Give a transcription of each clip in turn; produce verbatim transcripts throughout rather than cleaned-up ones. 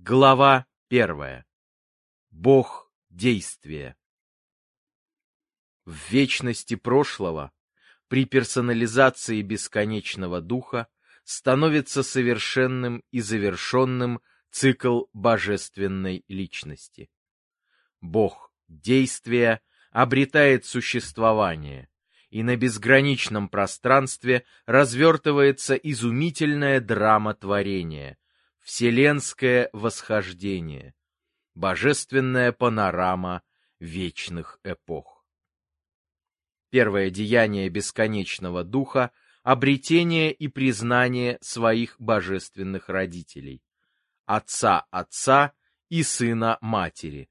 Глава первая. Бог действия. В вечности прошлого, при персонализации бесконечного духа, становится совершенным и завершенным цикл божественной личности. Бог действия обретает существование, и на безграничном пространстве развертывается изумительная драма творения, вселенское восхождение, божественная панорама вечных эпох. Первое деяние бесконечного духа — обретение и признание своих божественных родителей, Отца Отца и Сына Матери.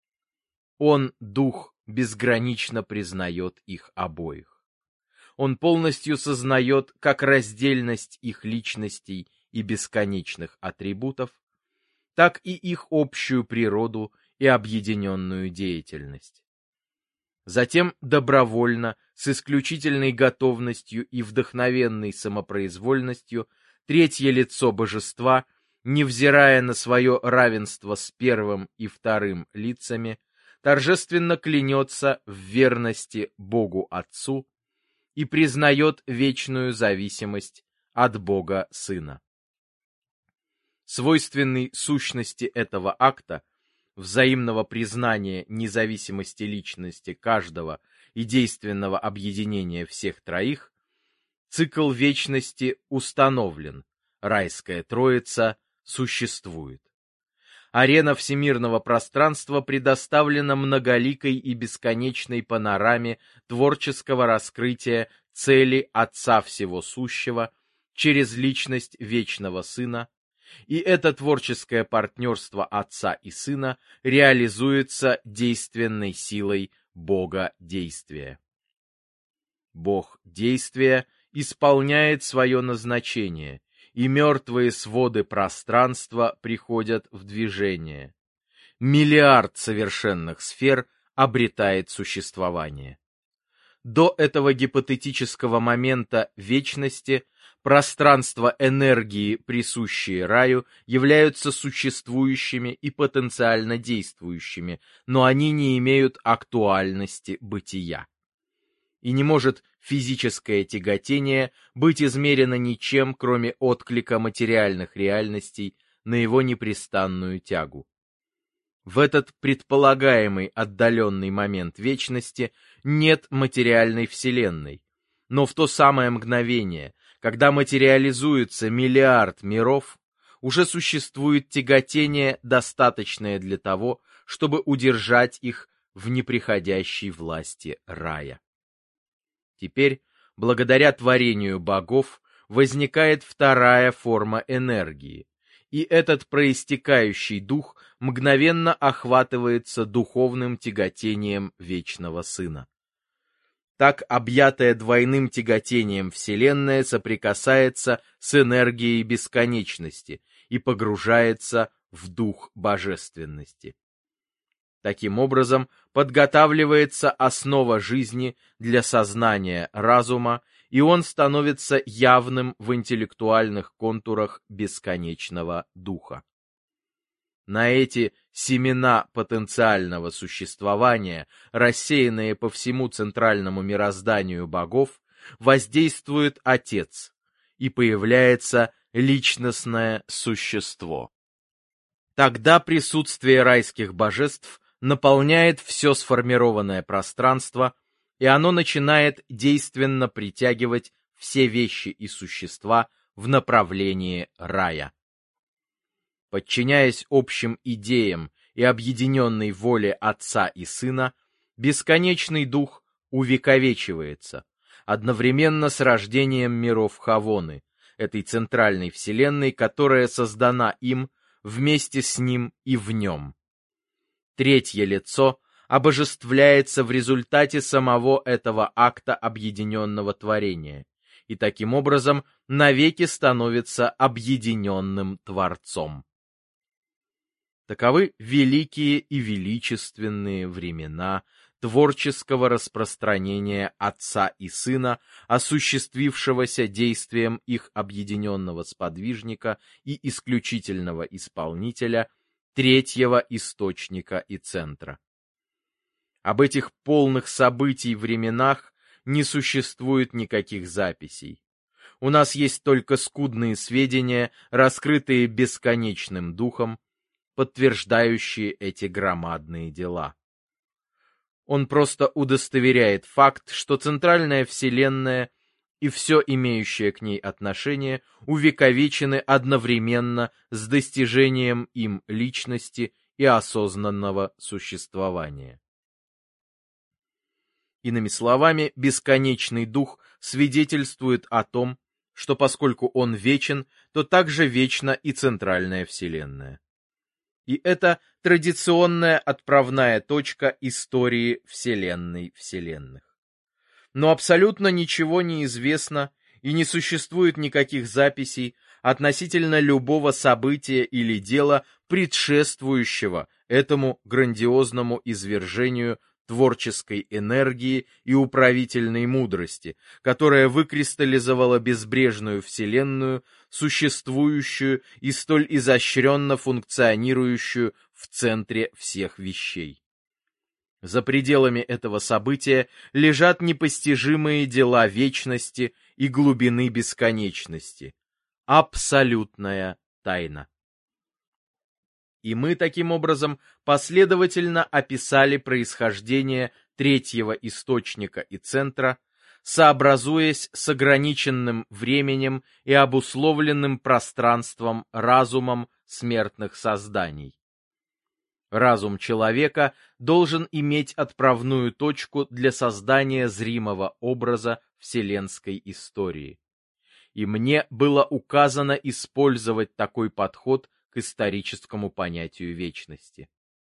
Он, Дух, безгранично признает их обоих. Он полностью сознает как раздельность их личностей и бесконечных атрибутов, так и их общую природу и объединенную деятельность. Затем добровольно, с исключительной готовностью и вдохновенной самопроизвольностью, третье лицо божества, невзирая на свое равенство с первым и вторым лицами, торжественно клянется в верности Богу Отцу и признает вечную зависимость от Бога Сына. Свойственный сущности этого акта, взаимного признания независимости личности каждого и действенного объединения всех троих, цикл вечности установлен, райская троица существует. Арена всемирного пространства предоставлена многоликой и бесконечной панораме творческого раскрытия цели Отца Всего Сущего через личность Вечного Сына, и это творческое партнерство Отца и Сына реализуется действенной силой Бога действия. Бог действия исполняет свое назначение, и мертвые своды пространства приходят в движение. Миллиард совершенных сфер обретает существование. До этого гипотетического момента вечности пространства энергии, присущие раю, являются существующими и потенциально действующими, но они не имеют актуальности бытия. И не может физическое тяготение быть измерено ничем, кроме отклика материальных реальностей на его непрестанную тягу. В этот предполагаемый отдаленный момент вечности нет материальной вселенной, но в то самое мгновение, когда материализуется миллиард миров, уже существует тяготение, достаточное для того, чтобы удержать их в неприходящей власти рая. Теперь, благодаря творению богов, возникает вторая форма энергии, и этот проистекающий дух мгновенно охватывается духовным тяготением Вечного Сына. Так объятая двойным тяготением Вселенная соприкасается с энергией бесконечности и погружается в дух божественности. Таким образом, подготавливается основа жизни для сознания разума, и он становится явным в интеллектуальных контурах бесконечного духа. На эти семена потенциального существования, рассеянные по всему центральному мирозданию богов, воздействует Отец, и появляется личностное существо. Тогда присутствие райских божеств наполняет все сформированное пространство, и оно начинает действенно притягивать все вещи и существа в направлении рая. Подчиняясь общим идеям и объединенной воле Отца и Сына, бесконечный дух увековечивается, одновременно с рождением миров Хавоны, этой центральной вселенной, которая создана им, вместе с ним и в нем. Третье лицо обожествляется в результате самого этого акта объединенного творения, и таким образом навеки становится объединенным Творцом. Таковы великие и величественные времена творческого распространения Отца и Сына, осуществившегося действием их объединенного сподвижника и исключительного исполнителя третьего источника и центра. Об этих полных событий временах не существует никаких записей. У нас есть только скудные сведения, раскрытые бесконечным духом, подтверждающие эти громадные дела. Он просто удостоверяет факт, что центральная вселенная и все имеющее к ней отношение увековечены одновременно с достижением им личности и осознанного существования. Иными словами, бесконечный дух свидетельствует о том, что поскольку он вечен, то также вечна и центральная вселенная. И это традиционная отправная точка истории вселенной вселенных. Но абсолютно ничего не известно и не существует никаких записей относительно любого события или дела, предшествующего этому грандиозному извержению творческой энергии и управительной мудрости, которая выкристаллизовала безбрежную вселенную, существующую и столь изощренно функционирующую в центре всех вещей. За пределами этого события лежат непостижимые дела вечности и глубины бесконечности. Абсолютная тайна. И мы, таким образом, последовательно описали происхождение третьего источника и центра, сообразуясь с ограниченным временем и обусловленным пространством разумом смертных созданий. Разум человека должен иметь отправную точку для создания зримого образа вселенской истории. И мне было указано использовать такой подход к историческому понятию вечности.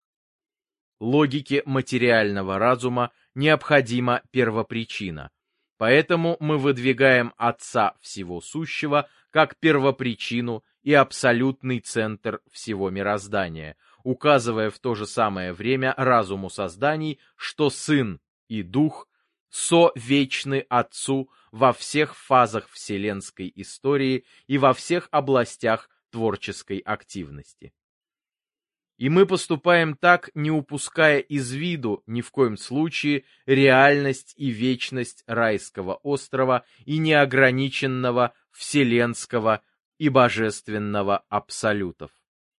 Логике материального разума необходима первопричина, поэтому мы выдвигаем Отца Всего Сущего как первопричину и абсолютный центр всего мироздания, указывая в то же самое время разуму созданий, что Сын и Дух совечны Отцу во всех фазах вселенской истории и во всех областях творческой активности. И мы поступаем так, не упуская из виду ни в коем случае реальность и вечность райского острова и неограниченного вселенского и божественного абсолютов.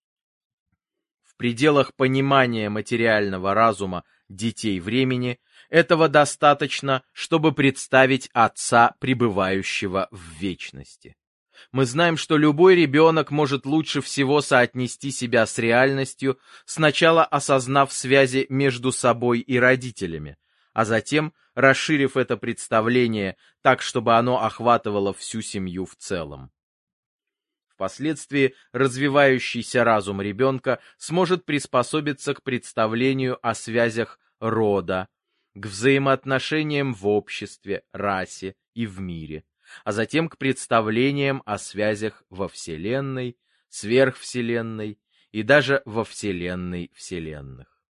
В пределах понимания материального разума детей времени этого достаточно, чтобы представить Отца, пребывающего в вечности. Мы знаем, что любой ребенок может лучше всего соотнести себя с реальностью, сначала осознав связи между собой и родителями, а затем расширив это представление так, чтобы оно охватывало всю семью в целом. Впоследствии развивающийся разум ребенка сможет приспособиться к представлению о связях рода, к взаимоотношениям в обществе, расе и в мире, а затем к представлениям о связях во Вселенной, сверхвселенной и даже во Вселенной вселенных.